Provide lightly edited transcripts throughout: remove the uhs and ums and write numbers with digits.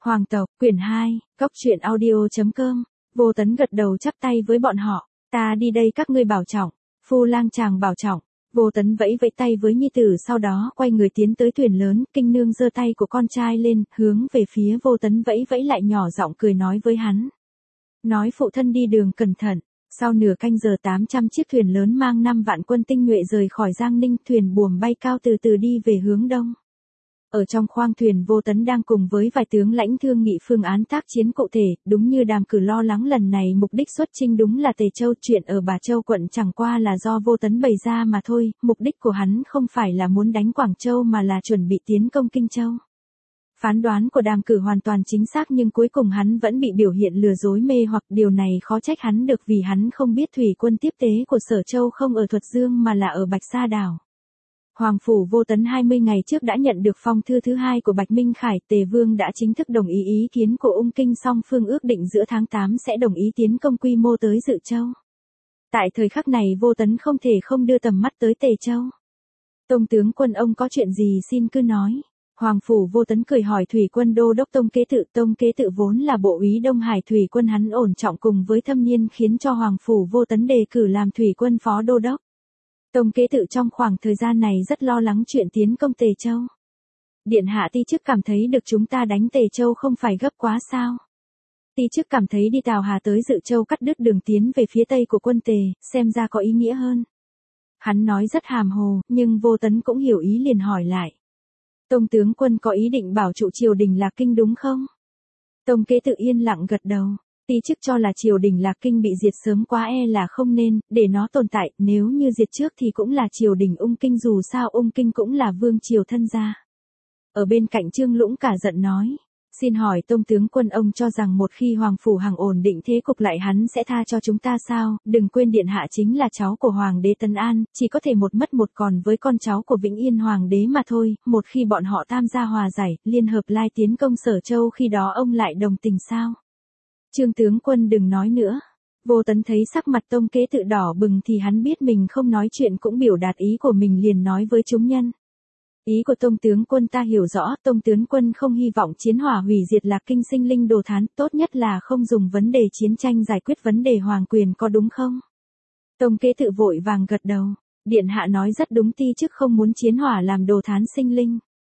Hoàng tộc, quyển 2, Cốc truyện audio.com. Vô Tấn gật đầu chắp tay với bọn họ, ta đi đây các ngươi bảo trọng, Phu Lang chàng bảo trọng. Vô Tấn vẫy vẫy tay với nhi tử, sau đó quay người tiến tới thuyền lớn. Kinh nương giơ tay của con trai lên, hướng về phía Vô Tấn vẫy vẫy lại, nhỏ giọng cười nói với hắn. Nói phụ thân đi đường cẩn thận. Sau nửa canh giờ 800 chiếc thuyền lớn mang 5 vạn quân tinh nhuệ rời khỏi Giang Ninh, thuyền buồm bay cao từ từ đi về hướng đông. Ở trong khoang thuyền, Vô Tấn đang cùng với vài tướng lãnh thương nghị phương án tác chiến cụ thể. Đúng như Đàm Cử lo lắng, lần này mục đích xuất chinh đúng là Tề Châu. Chuyện ở Bà Châu quận chẳng qua là do Vô Tấn bày ra mà thôi. Mục đích của hắn không phải là muốn đánh Quảng Châu mà là chuẩn bị tiến công Kinh Châu. Phán đoán của Đàm Cử hoàn toàn chính xác, nhưng cuối cùng hắn vẫn bị biểu hiện lừa dối mê hoặc. Điều này khó trách hắn được, vì hắn không biết thủy quân tiếp tế của Sở Châu không ở Thuật Dương mà là ở Bạch Sa Đảo. Hoàng phủ Vô Tấn 20 ngày trước đã nhận được phong thư thứ 2 của Bạch Minh Khải. Tề Vương đã chính thức đồng ý kiến của Ung Kinh, song phương ước định giữa tháng 8 sẽ đồng ý tiến công quy mô tới Dự Châu. Tại thời khắc này, Vô Tấn không thể không đưa tầm mắt tới Tề Châu. Tông tướng quân, ông có chuyện gì xin cứ nói. Hoàng phủ Vô Tấn cười hỏi thủy quân đô đốc Tông Kế Tự. Tông Kế Tự vốn là bộ úy Đông Hải thủy quân, hắn ổn trọng cùng với thâm niên khiến cho Hoàng phủ Vô Tấn đề cử làm thủy quân phó đô đốc. Tông Kế Tự trong khoảng thời gian này rất lo lắng chuyện tiến công Tề Châu. Điện hạ ti chức cảm thấy được chúng ta đánh Tề Châu không phải gấp quá sao? Ti chức cảm thấy đi Tào Hà tới Dự Châu cắt đứt đường tiến về phía tây của quân Tề, xem ra có ý nghĩa hơn. Hắn nói rất hàm hồ, nhưng Vô Tấn cũng hiểu ý, liền hỏi lại. Tông tướng quân có ý định bảo trụ triều đình Lạc Kinh đúng không? Tông Kế Tự yên lặng gật đầu. Ti chức cho là triều đình Lạc Kinh bị diệt sớm quá là không nên, để nó tồn tại. Nếu như diệt trước thì cũng là triều đình Ung Kinh, dù sao Ung Kinh cũng là vương triều thân gia. Ở bên cạnh Trương Lũng cả giận nói. Xin hỏi Tông tướng quân, ông cho rằng một khi Hoàng phủ Hằng ổn định thế cục lại hắn sẽ tha cho chúng ta sao? Đừng quên điện hạ chính là cháu của Hoàng đế Tân An, chỉ có thể một mất một còn với con cháu của Vĩnh Yên Hoàng đế mà thôi. Một khi bọn họ tham gia hòa giải, liên hợp lai tiến công Sở Châu, khi đó ông lại đồng tình sao? Trương tướng quân đừng nói nữa. Vô Tấn thấy sắc mặt Tông Kế Tự đỏ bừng thì hắn biết mình không nói chuyện cũng biểu đạt ý của mình, liền nói với chúng nhân. Ý của Tông tướng quân ta hiểu rõ, Tông tướng quân không hy vọng chiến hỏa hủy diệt Lạc Kinh, sinh linh đồ thán, tốt nhất là không dùng vấn đề chiến tranh giải quyết vấn đề hoàng quyền, có đúng không? Tông Kế Tự vội vàng gật đầu. Điện hạ nói rất đúng, ti chức không muốn chiến hỏa làm đồ thán sinh linh.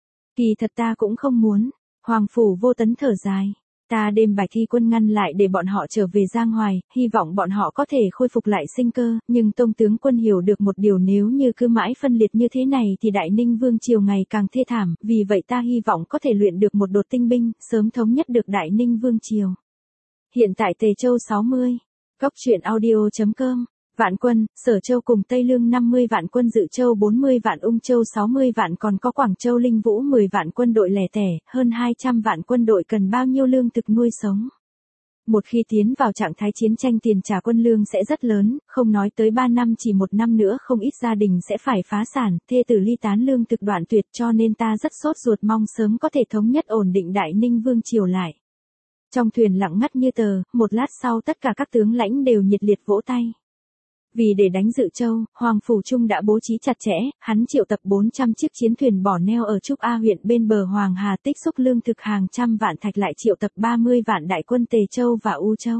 Kỳ thật ta cũng không muốn. Hoàng phủ Vô Tấn thở dài. Ta đêm bài thi quân ngăn lại để bọn họ trở về Giang Hoài, hy vọng bọn họ có thể khôi phục lại sinh cơ, nhưng Tông tướng quân hiểu được một điều, nếu như cứ mãi phân liệt như thế này thì Đại Ninh Vương triều ngày càng thê thảm, vì vậy ta hy vọng có thể luyện được một đột tinh binh, sớm thống nhất được Đại Ninh Vương triều. Hiện tại Tề Châu 60. Cốc truyện audio.com. Vạn quân, Sở Châu cùng Tây Lương 50 vạn quân, Dự Châu 40 vạn, Ung Châu 60 vạn, còn có Quảng Châu Linh Vũ 10 vạn quân đội lẻ tẻ, hơn 200 vạn quân đội cần bao nhiêu lương thực nuôi sống. Một khi tiến vào trạng thái chiến tranh, tiền trả quân lương sẽ rất lớn, không nói tới 3 năm, chỉ 1 năm nữa không ít gia đình sẽ phải phá sản, thê tử ly tán, lương thực đoạn tuyệt, cho nên ta rất sốt ruột mong sớm có thể thống nhất ổn định Đại Ninh Vương triều lại. Trong thuyền lặng ngắt như tờ, một lát sau tất cả các tướng lãnh đều nhiệt liệt vỗ tay. Vì để đánh Dự Châu, Hoàng phủ Trung đã bố trí chặt chẽ, hắn triệu tập 400 chiếc chiến thuyền bỏ neo ở Trúc A huyện bên bờ Hoàng Hà, tích xúc lương thực hàng trăm vạn thạch, lại triệu tập 30 vạn đại quân Tề Châu và U Châu.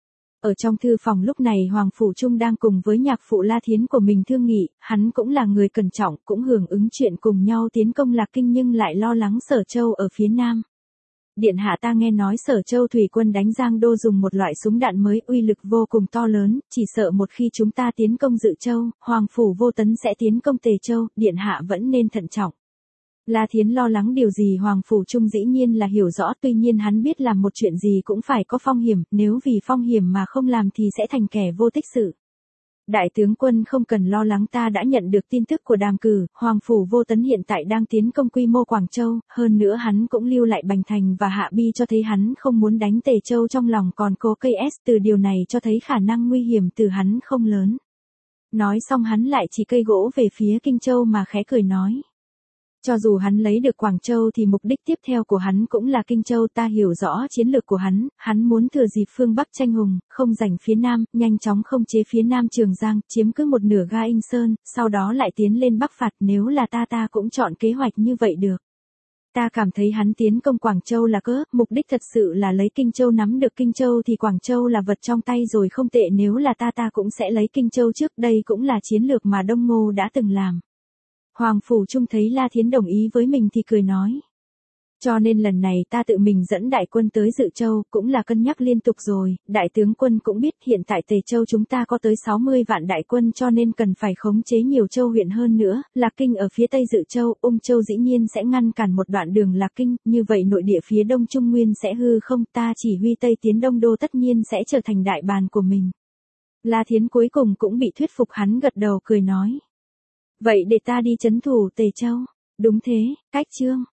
Ở trong thư phòng lúc này, Hoàng phủ Trung đang cùng với nhạc phụ La Thiến của mình thương nghị, hắn cũng là người cẩn trọng, cũng hưởng ứng chuyện cùng nhau tiến công Lạc Kinh, nhưng lại lo lắng Sở Châu ở phía nam. Điện hạ, ta nghe nói Sở Châu thủy quân đánh Giang Đô dùng một loại súng đạn mới, uy lực vô cùng to lớn, chỉ sợ một khi chúng ta tiến công Dự Châu, Hoàng phủ Vô Tấn sẽ tiến công Tề Châu, điện hạ vẫn nên thận trọng. La Thiến lo lắng điều gì? Hoàng phủ Trung dĩ nhiên là hiểu rõ, tuy nhiên hắn biết làm một chuyện gì cũng phải có phong hiểm, nếu vì phong hiểm mà không làm thì sẽ thành kẻ vô tích sự. Đại tướng quân không cần lo lắng, ta đã nhận được tin tức của Đàm Cử, Hoàng phủ Vô Tấn hiện tại đang tiến công quy mô Quảng Châu, hơn nữa hắn cũng lưu lại Bành Thành và Hạ Bi, cho thấy hắn không muốn đánh Tề Châu, trong lòng còn cố cây S, từ điều này cho thấy khả năng nguy hiểm từ hắn không lớn. Nói xong hắn lại chỉ cây gỗ về phía Kinh Châu mà khẽ cười nói. Cho dù hắn lấy được Quảng Châu thì mục đích tiếp theo của hắn cũng là Kinh Châu, ta hiểu rõ chiến lược của hắn muốn thừa dịp phương Bắc tranh hùng, không giành phía Nam, nhanh chóng khống chế phía Nam Trường Giang, chiếm cứ một nửa Ga Inh Sơn, sau đó lại tiến lên Bắc phạt, nếu là ta cũng chọn kế hoạch như vậy được. Ta cảm thấy hắn tiến công Quảng Châu là cớ, mục đích thật sự là lấy Kinh Châu, nắm được Kinh Châu thì Quảng Châu là vật trong tay rồi, không tệ, nếu là ta cũng sẽ lấy Kinh Châu trước, đây cũng là chiến lược mà Đông Ngô đã từng làm. Hoàng Phủ Trung thấy La Thiến đồng ý với mình thì cười nói. Cho nên lần này ta tự mình dẫn đại quân tới Dự Châu, cũng là cân nhắc liên tục rồi, đại tướng quân cũng biết hiện tại Tề Châu chúng ta có tới 60 vạn đại quân, cho nên cần phải khống chế nhiều châu huyện hơn nữa, Lạc Kinh ở phía tây Dự Châu, Ung Châu dĩ nhiên sẽ ngăn cản một đoạn đường Lạc Kinh, như vậy nội địa phía đông Trung Nguyên sẽ hư không, ta chỉ huy Tây tiến Đông Đô tất nhiên sẽ trở thành đại bàn của mình. La Thiến cuối cùng cũng bị thuyết phục, hắn gật đầu cười nói. Vậy để ta đi trấn thủ Tề Châu. Đúng thế, Cách Chương.